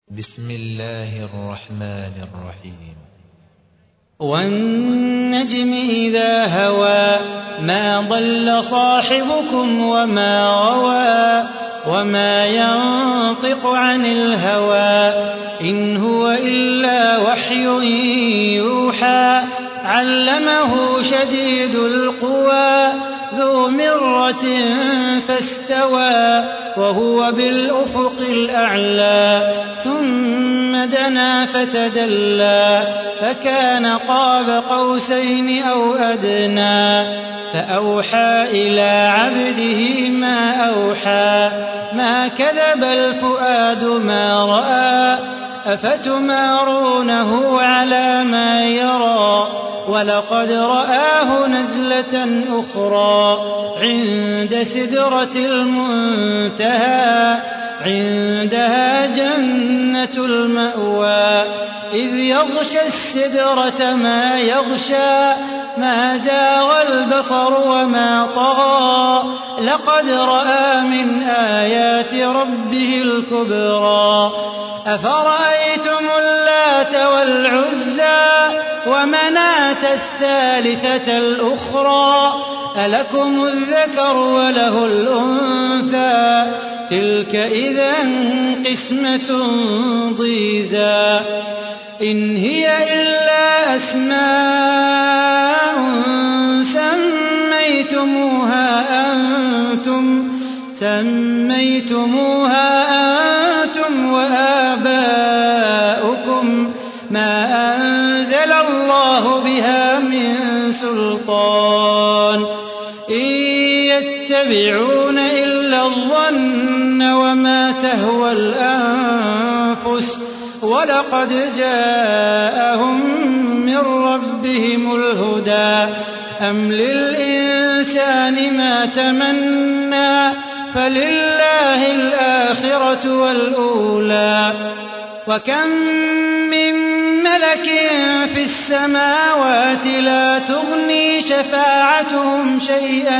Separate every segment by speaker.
Speaker 1: بسم الله الرحمن الرحيم.
Speaker 2: والنجم إذا هوى ما ضل صاحبكم وما غوى وما ينطق عن الهوى إن هو إلا وحي يوحى علمه شديد القوى ذو مرة فاستوى وهو بالأفق الأعلى ثم دنا فتدلى فكان قاب قوسين أو أدنى فأوحى إلى عبده ما أوحى ما كذب الفؤاد ما رأى أفتمارونه على ما يرى ولقد رآه نزلة أخرى عند سدرة المنتهى عندها جنة المأوى إذ يغشى السدرة ما يغشى ما زاغ البصر وما طغى لقد رأى من آيات ربه الكبرى أفرأيتم اللات والعزى ومناة الثالثة الأخرى ألكم الذكر وله الأنثى تلك إذا قسمة ضيزى إن هي إلا أسماء سميتموها أنتم وآباؤكم ما أنزل الله بها من سلطان إن يتبعون إلا الظن وما تهوى الأنفس ولقد جاءهم من ربهم الهدى أم للإنسان ما تمنى فلله الآخرة والأولى وكم من ملك في السماوات لا تغني شفاعتهم شيئا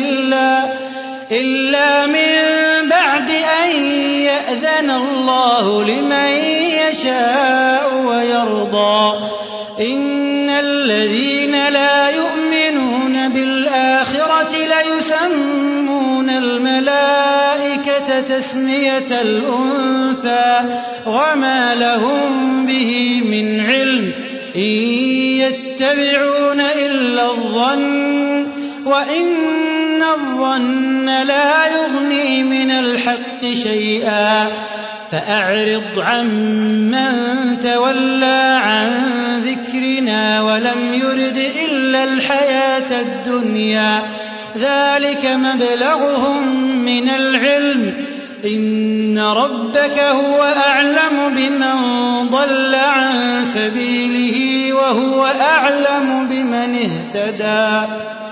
Speaker 2: إلا من بعد أن يأذن الله لمن يشاء ويرضى إن الذين لا يؤمنون بالآخرة ليسمون الملائكة تسمية الأنثى وما لهم به من علم إن يتبعون إلا الظن وإن الظن لا يغني من الحق شيئا فأعرض عمن تولى عن ذكرنا ولم يرد إلا الحياة الدنيا ذلك مبلغهم من العلم إن ربك هو أعلم بمن ضل عن سبيله وهو أعلم بمن اهتدى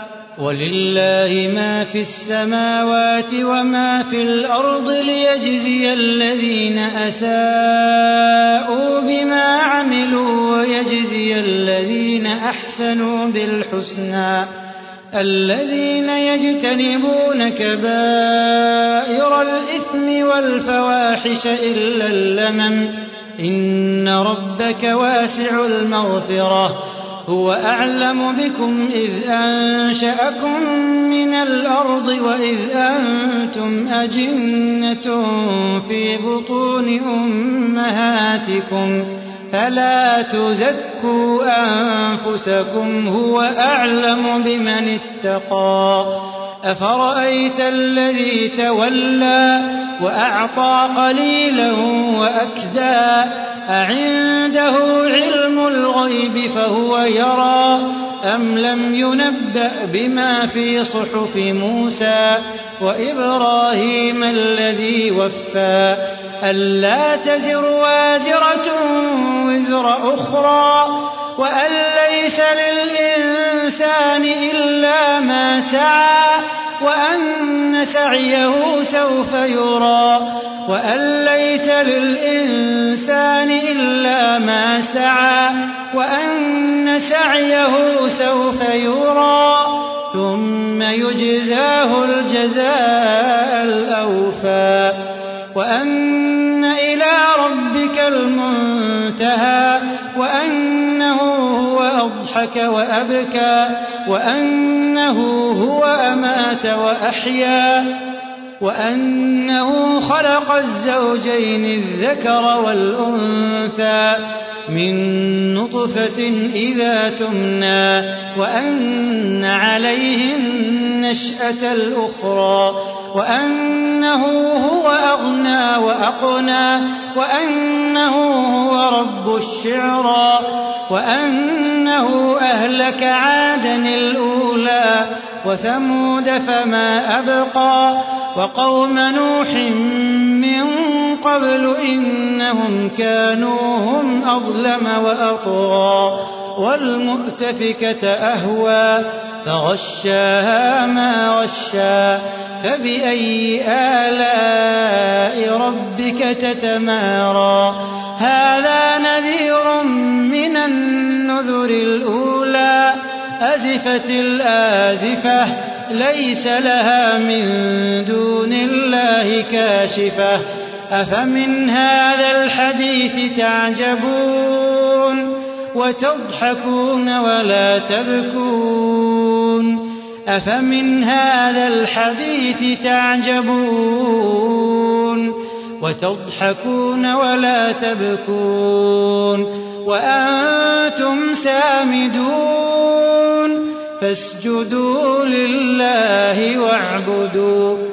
Speaker 2: ولله ما في السماوات وما في الأرض ليجزي الذين أساءوا بما عملوا ويجزي الذين أحسنوا بالحسنى الذين يجتنبون كبائر الإثم والفواحش إلا اللمم إن ربك واسع المغفرة هو أعلم بكم إذ أنشأكم من الأرض وإذ أنتم أجنة في بطون أمهاتكم فلا تزكوا أنفسكم هو أعلم بمن اتقى أفرأيت الذي تولى وأعطى قليلا وأكدى أعنده علم الغيب فهو يرى أم لم ينبأ بما في صحف موسى وإبراهيم الذي وفى ألا تزر وازرة وزر أخرى وأن ليس للإنسان إلا ما سعى وأن سعيه سوف يرى وأن ليس للإنسان إلا ما سعى وأن سعيه سوف يرى ثم يجزاه الجزاء الأوفى وأن إلى ربك المنتهى وأنه هو أضحك وأبكى وأنه هو أمات وأحيا وأنه خلق الزوجين الذكر والأنثى من نطفة إذا تمنى وأن عليه النشأة الأخرى وأنه هو أغنى وأقنى وأنه هو رب الشعرى وأنه أهلك عادا الأولى وثمود فما أبقى وقوم نوح من قبل إنهم كانوا هم أظلم وأطغى والمؤتفكة أهوى فغشاها ما غشى فبأي آلاء ربك تتمارى هذا نذير من النذر الأولى أزفت الآزفة ليس لها من دون الله كاشفة أفمن هذا الحديث تعجبون وتضحكون ولا تبكون أفمن هذا الحديث تعجبون وتضحكون ولا تبكون وأنتم سامدون فاسجدوا لله واعبدوا